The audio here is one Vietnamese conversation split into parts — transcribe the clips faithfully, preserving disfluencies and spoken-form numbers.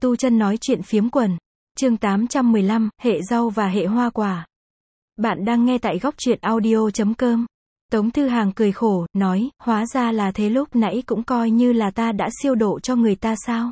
Tu chân nói chuyện phiếm quần. Chương tám trăm mười lăm, hệ rau và hệ hoa quả. Bạn đang nghe tại góc truyện audio chấm com. Tống Thư Hàng cười khổ, nói, hóa ra là thế, lúc nãy cũng coi như là ta đã siêu độ cho người ta sao?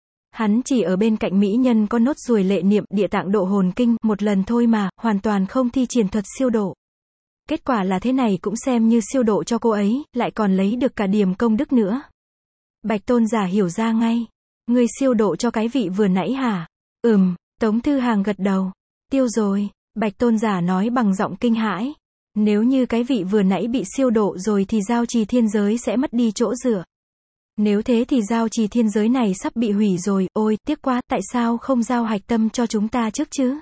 Hắn chỉ ở bên cạnh mỹ nhân có nốt ruồi lệ niệm địa tạng độ hồn kinh một lần thôi mà, hoàn toàn không thi triển thuật siêu độ. Kết quả là thế này cũng xem như siêu độ cho cô ấy, lại còn lấy được cả điểm công đức nữa. Bạch Tôn giả hiểu ra ngay. Ngươi siêu độ cho cái vị vừa nãy hả? Ừm, Tống Thư Hàng gật đầu. Tiêu rồi, Bạch Tôn giả nói bằng giọng kinh hãi. Nếu như cái vị vừa nãy bị siêu độ rồi thì giao trì thiên giới sẽ mất đi chỗ dựa. Nếu thế thì giao trì thiên giới này sắp bị hủy rồi, ôi, tiếc quá, tại sao không giao hạch tâm cho chúng ta trước chứ?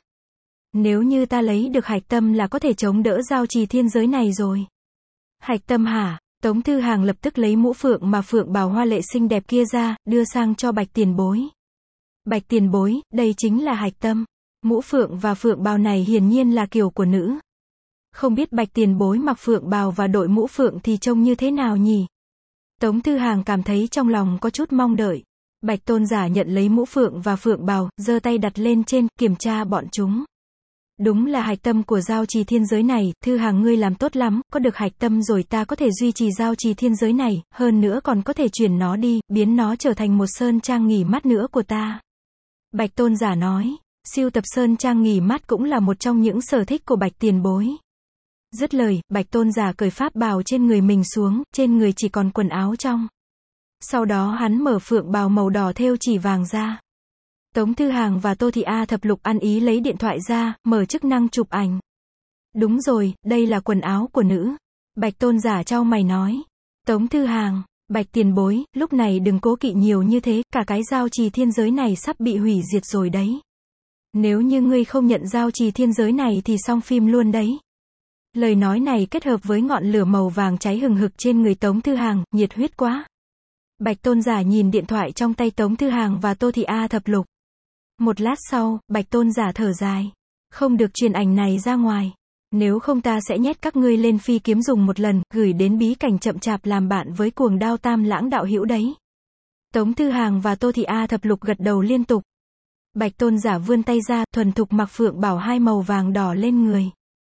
Nếu như ta lấy được hạch tâm là có thể chống đỡ giao trì thiên giới này rồi. Hạch tâm hả? Tống Thư Hàng lập tức lấy mũ phượng mà phượng bào hoa lệ xinh đẹp kia ra, đưa sang cho Bạch Tiền Bối. Bạch Tiền Bối, đây chính là hạch tâm. Mũ phượng và phượng bào này hiển nhiên là kiểu của nữ. Không biết Bạch Tiền Bối mặc phượng bào và đội mũ phượng thì trông như thế nào nhỉ? Tống Thư Hàng cảm thấy trong lòng có chút mong đợi. Bạch Tôn giả nhận lấy mũ phượng và phượng bào, giơ tay đặt lên trên, kiểm tra bọn chúng. Đúng là hạch tâm của giao trì thiên giới này, Thư Hàng ngươi làm tốt lắm, có được hạch tâm rồi ta có thể duy trì giao trì thiên giới này, hơn nữa còn có thể chuyển nó đi, biến nó trở thành một sơn trang nghỉ mát nữa của ta. Bạch Tôn giả nói, siêu tập sơn trang nghỉ mát cũng là một trong những sở thích của Bạch Tiền Bối. Dứt lời, Bạch Tôn giả cởi pháp bào trên người mình xuống, trên người chỉ còn quần áo trong. Sau đó hắn mở phượng bào màu đỏ thêu chỉ vàng ra. Tống Thư Hàng và Tô Thị A Thập Lục ăn ý lấy điện thoại ra, mở chức năng chụp ảnh. Đúng rồi, đây là quần áo của nữ. Bạch Tôn giả chau mày nói. Tống Thư Hàng, Bạch Tiền Bối, lúc này đừng cố kỵ nhiều như thế, cả cái giao trì thiên giới này sắp bị hủy diệt rồi đấy. Nếu như ngươi không nhận giao trì thiên giới này thì xong phim luôn đấy. Lời nói này kết hợp với ngọn lửa màu vàng cháy hừng hực trên người Tống Thư Hàng, nhiệt huyết quá. Bạch Tôn giả nhìn điện thoại trong tay Tống Thư Hàng và Tô Thị A Thập Lục. Một lát sau, Bạch Tôn giả thở dài. Không được truyền ảnh này ra ngoài. Nếu không ta sẽ nhét các ngươi lên phi kiếm dùng một lần, gửi đến bí cảnh chậm chạp làm bạn với cuồng đao tam lãng đạo hữu đấy. Tống Thư Hàng và Tô Thị A Thập Lục gật đầu liên tục. Bạch Tôn giả vươn tay ra, thuần thục mặc phượng bảo hai màu vàng đỏ lên người.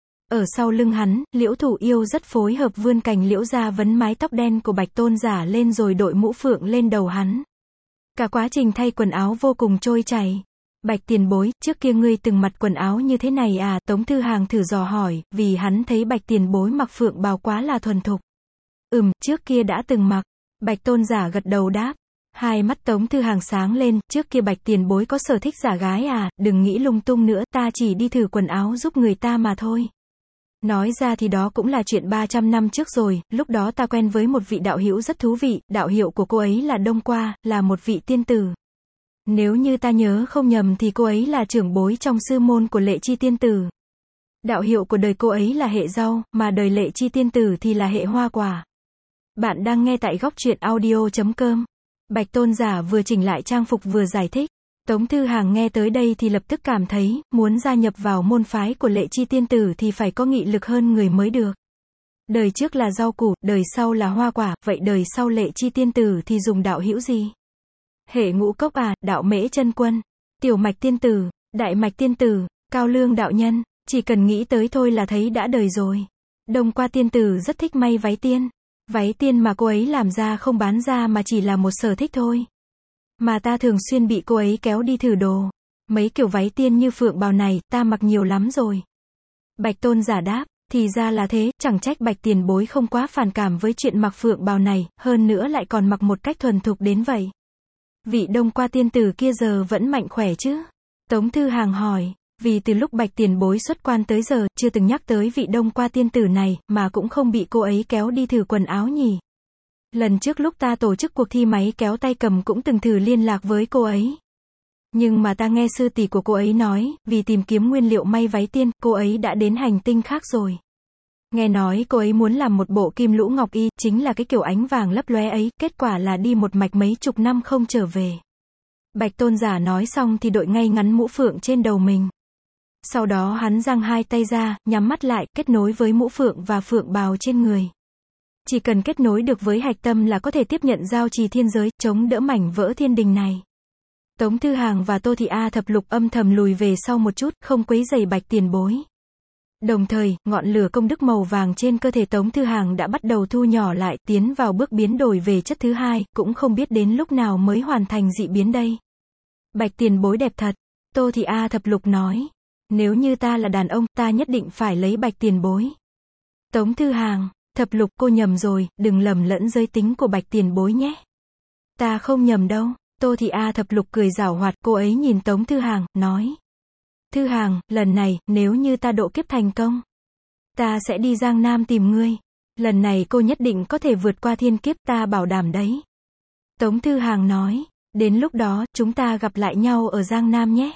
Ở sau lưng hắn, Liễu Thủ Yêu rất phối hợp vươn cành liễu ra vấn mái tóc đen của Bạch Tôn giả lên rồi đội mũ phượng lên đầu hắn. Cả quá trình thay quần áo vô cùng trôi chảy. Bạch Tiền Bối, trước kia ngươi từng mặc quần áo như thế này à? Tống Thư Hàng thử dò hỏi, vì hắn thấy Bạch Tiền Bối mặc phượng bào quá là thuần thục. Ừm, trước kia đã từng mặc. Bạch Tôn giả gật đầu đáp. Hai mắt Tống Thư Hàng sáng lên, trước kia Bạch Tiền Bối có sở thích giả gái à? Đừng nghĩ lung tung nữa, ta chỉ đi thử quần áo giúp người ta mà thôi. Nói ra thì đó cũng là chuyện ba trăm năm trước rồi, lúc đó ta quen với một vị đạo hữu rất thú vị, đạo hiệu của cô ấy là Đông Qua, là một vị tiên tử. Nếu như ta nhớ không nhầm thì cô ấy là trưởng bối trong sư môn của Lệ Chi tiên tử. Đạo hiệu của đời cô ấy là hệ rau, mà đời Lệ Chi tiên tử thì là hệ hoa quả. Bạn đang nghe tại góc truyện audio chấm com. Bạch Tôn giả vừa chỉnh lại trang phục vừa giải thích. Tống Thư Hàng nghe tới đây thì lập tức cảm thấy, muốn gia nhập vào môn phái của Lệ Chi tiên tử thì phải có nghị lực hơn người mới được. Đời trước là rau củ, đời sau là hoa quả, vậy đời sau Lệ Chi tiên tử thì dùng đạo hữu gì? Hệ ngũ cốc à, đạo mễ chân quân, tiểu mạch tiên tử, đại mạch tiên tử, cao lương đạo nhân, chỉ cần nghĩ tới thôi là thấy đã đời rồi. Đông Qua tiên tử rất thích may váy tiên. Váy tiên mà cô ấy làm ra không bán ra mà chỉ là một sở thích thôi. Mà ta thường xuyên bị cô ấy kéo đi thử đồ. Mấy kiểu váy tiên như phượng bào này, ta mặc nhiều lắm rồi. Bạch Tôn giả đáp, thì ra là thế, chẳng trách Bạch Tiền Bối không quá phản cảm với chuyện mặc phượng bào này, hơn nữa lại còn mặc một cách thuần thục đến vậy. Vị Đông Qua tiên tử kia giờ vẫn mạnh khỏe chứ? Tống Thư Hàng hỏi, vì từ lúc Bạch Tiền Bối xuất quan tới giờ, chưa từng nhắc tới vị Đông Qua tiên tử này, mà cũng không bị cô ấy kéo đi thử quần áo nhỉ? Lần trước lúc ta tổ chức cuộc thi máy kéo tay cầm cũng từng thử liên lạc với cô ấy. Nhưng mà ta nghe sư tỷ của cô ấy nói, vì tìm kiếm nguyên liệu may váy tiên, cô ấy đã đến hành tinh khác rồi. Nghe nói cô ấy muốn làm một bộ kim lũ ngọc y, chính là cái kiểu ánh vàng lấp lóe ấy, kết quả là đi một mạch mấy chục năm không trở về. Bạch Tôn giả nói xong thì đội ngay ngắn mũ phượng trên đầu mình. Sau đó hắn giang hai tay ra, nhắm mắt lại, kết nối với mũ phượng và phượng bào trên người. Chỉ cần kết nối được với hạch tâm là có thể tiếp nhận giao trì thiên giới, chống đỡ mảnh vỡ thiên đình này. Tống Thư Hàng và Tô Thị A Thập Lục âm thầm lùi về sau một chút, không quấy rầy Bạch Tiền Bối. Đồng thời, ngọn lửa công đức màu vàng trên cơ thể Tống Thư Hàng đã bắt đầu thu nhỏ lại, tiến vào bước biến đổi về chất thứ hai, cũng không biết đến lúc nào mới hoàn thành dị biến đây. Bạch Tiền Bối đẹp thật. Tô Thị A Thập Lục nói. Nếu như ta là đàn ông, ta nhất định phải lấy Bạch Tiền Bối. Tống Thư Hàng, Thập Lục cô nhầm rồi, đừng lầm lẫn giới tính của Bạch Tiền Bối nhé. Ta không nhầm đâu. Tô Thị A Thập Lục cười giảo hoạt, cô ấy nhìn Tống Thư Hàng, nói. Thư Hàng, lần này, nếu như ta độ kiếp thành công, ta sẽ đi Giang Nam tìm ngươi. Lần này cô nhất định có thể vượt qua thiên kiếp, ta bảo đảm đấy. Tống Thư Hàng nói, đến lúc đó, chúng ta gặp lại nhau ở Giang Nam nhé.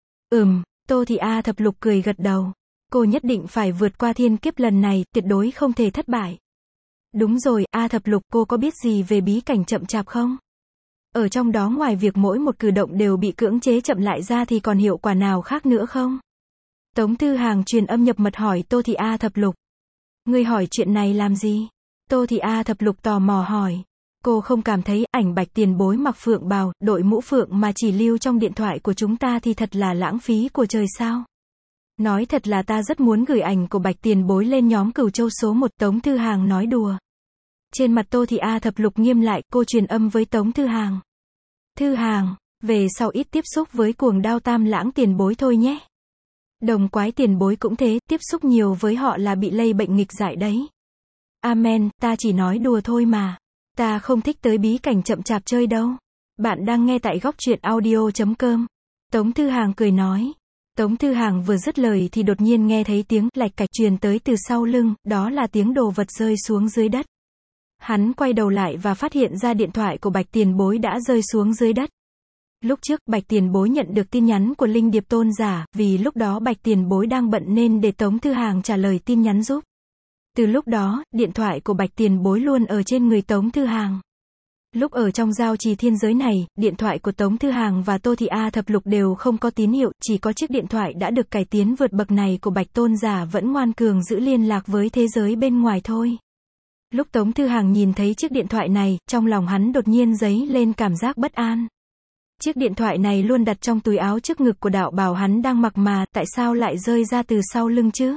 Ừm, Tô Thị A Thập Lục cười gật đầu. Cô nhất định phải vượt qua thiên kiếp lần này, tuyệt đối không thể thất bại. Đúng rồi, A Thập Lục, cô có biết gì về bí cảnh chậm chạp không? Ở trong đó ngoài việc mỗi một cử động đều bị cưỡng chế chậm lại ra thì còn hiệu quả nào khác nữa không? Tống Thư Hàng truyền âm nhập mật hỏi Tô Thị A Thập Lục. Ngươi hỏi chuyện này làm gì? Tô Thị A Thập Lục tò mò hỏi. Cô không cảm thấy ảnh Bạch Tiền Bối mặc phượng bào, đội mũ phượng mà chỉ lưu trong điện thoại của chúng ta thì thật là lãng phí của trời sao? Nói thật là ta rất muốn gửi ảnh của Bạch Tiền Bối lên nhóm Cửu Châu số một. Tống Thư Hàng nói đùa. Trên mặt Tô Thị A Thập Lục nghiêm lại, cô truyền âm với Tống Thư Hàng. Thư Hàng, về sau ít tiếp xúc với cuồng đao Tam Lãng Tiền Bối thôi nhé. Đồng Quái Tiền Bối cũng thế, tiếp xúc nhiều với họ là bị lây bệnh nghịch dại đấy. Amen, ta chỉ nói đùa thôi mà. Ta không thích tới bí cảnh chậm chạp chơi đâu. Bạn đang nghe tại góc truyện audio chấm com. Tống Thư Hàng cười nói. Tống Thư Hàng vừa dứt lời thì đột nhiên nghe thấy tiếng lạch cạch truyền tới từ sau lưng, đó là tiếng đồ vật rơi xuống dưới đất. Hắn quay đầu lại và phát hiện ra điện thoại của Bạch Tiền Bối đã rơi xuống dưới đất. Lúc trước, Bạch Tiền Bối nhận được tin nhắn của Linh Điệp Tôn giả, vì lúc đó Bạch Tiền Bối đang bận nên để Tống Thư Hàng trả lời tin nhắn giúp. Từ lúc đó, điện thoại của Bạch Tiền Bối luôn ở trên người Tống Thư Hàng. Lúc ở trong giao trì thiên giới này, điện thoại của Tống Thư Hàng và Tô Thị A Thập Lục đều không có tín hiệu, chỉ có chiếc điện thoại đã được cải tiến vượt bậc này của Bạch Tôn giả vẫn ngoan cường giữ liên lạc với thế giới bên ngoài thôi. Lúc Tống Thư Hàng nhìn thấy chiếc điện thoại này, trong lòng hắn đột nhiên dấy lên cảm giác bất an. Chiếc điện thoại này luôn đặt trong túi áo trước ngực của đạo bào hắn đang mặc mà, tại sao lại rơi ra từ sau lưng chứ?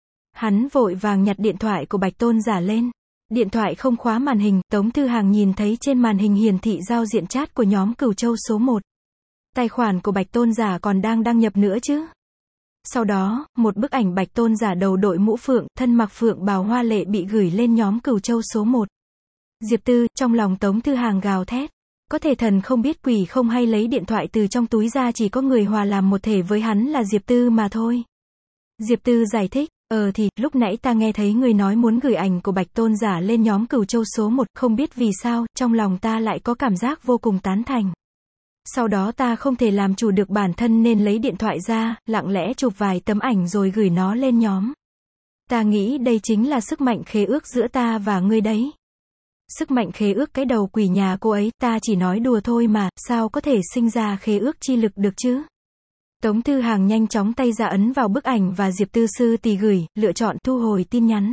Hắn vội vàng nhặt điện thoại của Bạch Tôn giả lên. Điện thoại không khóa màn hình, Tống Thư Hàng nhìn thấy trên màn hình hiển thị giao diện chat của nhóm Cửu Châu số một. Tài khoản của Bạch Tôn giả còn đang đăng nhập nữa chứ? Sau đó, một bức ảnh Bạch Tôn giả đầu đội mũ phượng, thân mặc phượng bào hoa lệ bị gửi lên nhóm Cửu Châu số một. Diệp Tư, trong lòng Tống Thư Hàng gào thét. Có thể thần không biết quỷ không hay lấy điện thoại từ trong túi ra, chỉ có người hòa làm một thể với hắn là Diệp Tư mà thôi. Diệp Tư giải thích, ờ thì, lúc nãy ta nghe thấy người nói muốn gửi ảnh của Bạch Tôn giả lên nhóm Cửu Châu số một, không biết vì sao, trong lòng ta lại có cảm giác vô cùng tán thành. Sau đó ta không thể làm chủ được bản thân nên lấy điện thoại ra, lặng lẽ chụp vài tấm ảnh rồi gửi nó lên nhóm. Ta nghĩ đây chính là sức mạnh khế ước giữa ta và ngươi đấy. Sức mạnh khế ước cái đầu quỷ nhà cô ấy, ta chỉ nói đùa thôi mà, sao có thể sinh ra khế ước chi lực được chứ? Tống Thư Hàng nhanh chóng tay ra ấn vào bức ảnh và Diệp Tư sư tỷ gửi, lựa chọn thu hồi tin nhắn.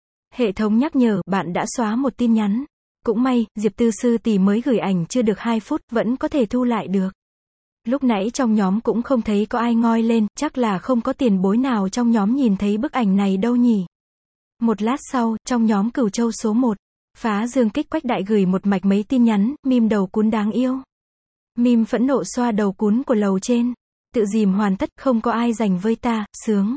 Hệ thống nhắc nhở, bạn đã xóa một tin nhắn. Cũng may, Diệp Tư sư tỷ mới gửi ảnh chưa được hai phút, vẫn có thể thu lại được. Lúc nãy trong nhóm cũng không thấy có ai ngoi lên, chắc là không có tiền bối nào trong nhóm nhìn thấy bức ảnh này đâu nhỉ. Một lát sau, trong nhóm Cửu Châu số một, Phá Dương Kích Quách Đại gửi một mạch mấy tin nhắn, mìm đầu cún đáng yêu. Mìm phẫn nộ xoa đầu cún của lầu trên. Tự dìm hoàn tất, không có ai giành với ta, sướng.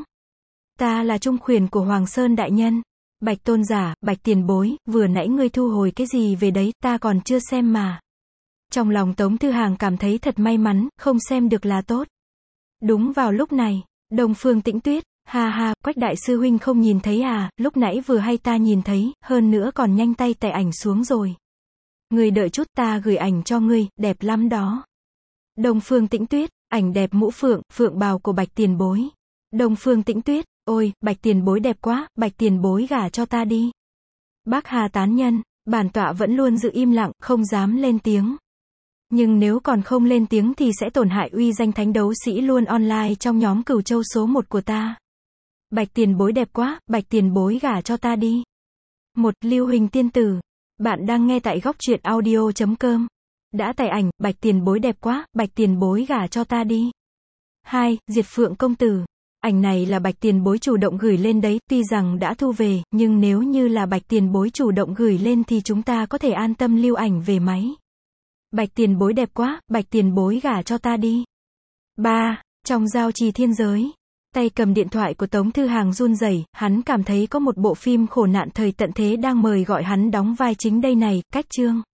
Ta là trung khuyển của Hoàng Sơn đại nhân. Bạch Tôn giả, Bạch Tiền Bối, vừa nãy ngươi thu hồi cái gì về đấy, ta còn chưa xem mà. Trong lòng Tống Thư Hàng cảm thấy thật may mắn, không xem được là tốt. Đúng vào lúc này, Đông Phương Tĩnh Tuyết, ha ha, Quách đại sư huynh không nhìn thấy à, lúc nãy vừa hay ta nhìn thấy, hơn nữa còn nhanh tay tải ảnh xuống rồi. Ngươi đợi chút, ta gửi ảnh cho ngươi, đẹp lắm đó. Đông Phương Tĩnh Tuyết, ảnh đẹp mũ phượng, phượng bào của Bạch Tiền Bối. Đông Phương Tĩnh Tuyết, ôi, Bạch Tiền Bối đẹp quá, Bạch Tiền Bối gả cho ta đi. Bác Hà tán nhân, bản tọa vẫn luôn giữ im lặng, không dám lên tiếng. Nhưng nếu còn không lên tiếng thì sẽ tổn hại uy danh thánh đấu sĩ luôn online trong nhóm Cửu Châu số một của ta. Bạch Tiền Bối đẹp quá, Bạch Tiền Bối gả cho ta đi. Một, Lưu Huỳnh Tiên Tử. Bạn đang nghe tại góc truyện audio chấm com. Đã tải ảnh, Bạch tiền bối đẹp quá, Bạch tiền bối gả cho ta đi. hai. Diệt Phượng công tử. Ảnh này là Bạch tiền bối chủ động gửi lên đấy, tuy rằng đã thu về, nhưng nếu như là Bạch tiền bối chủ động gửi lên thì chúng ta có thể an tâm lưu ảnh về máy. Bạch tiền bối đẹp quá, Bạch tiền bối gả cho ta đi. ba. Trong giao trì thiên giới. Tay cầm điện thoại của Tống Thư Hàng run rẩy, hắn cảm thấy có một bộ phim khổ nạn thời tận thế đang mời gọi hắn đóng vai chính đây này, cách chương.